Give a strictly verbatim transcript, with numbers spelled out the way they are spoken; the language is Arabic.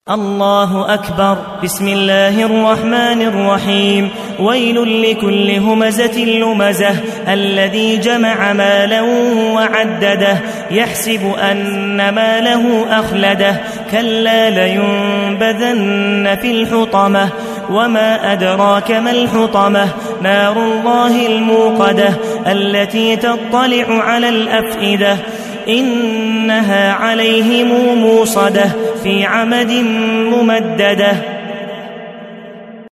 الله أكبر. بسم الله الرحمن الرحيم. ويل لكل همزة لمزة الذي جمع مالا وعدده يحسب أن ماله أخلده كلا لينبذن في الحطمة وما أدراك ما الحطمة نار الله الموقدة التي تطلع على الأفئدة إنها عليهم موصدة في عمد ممددة.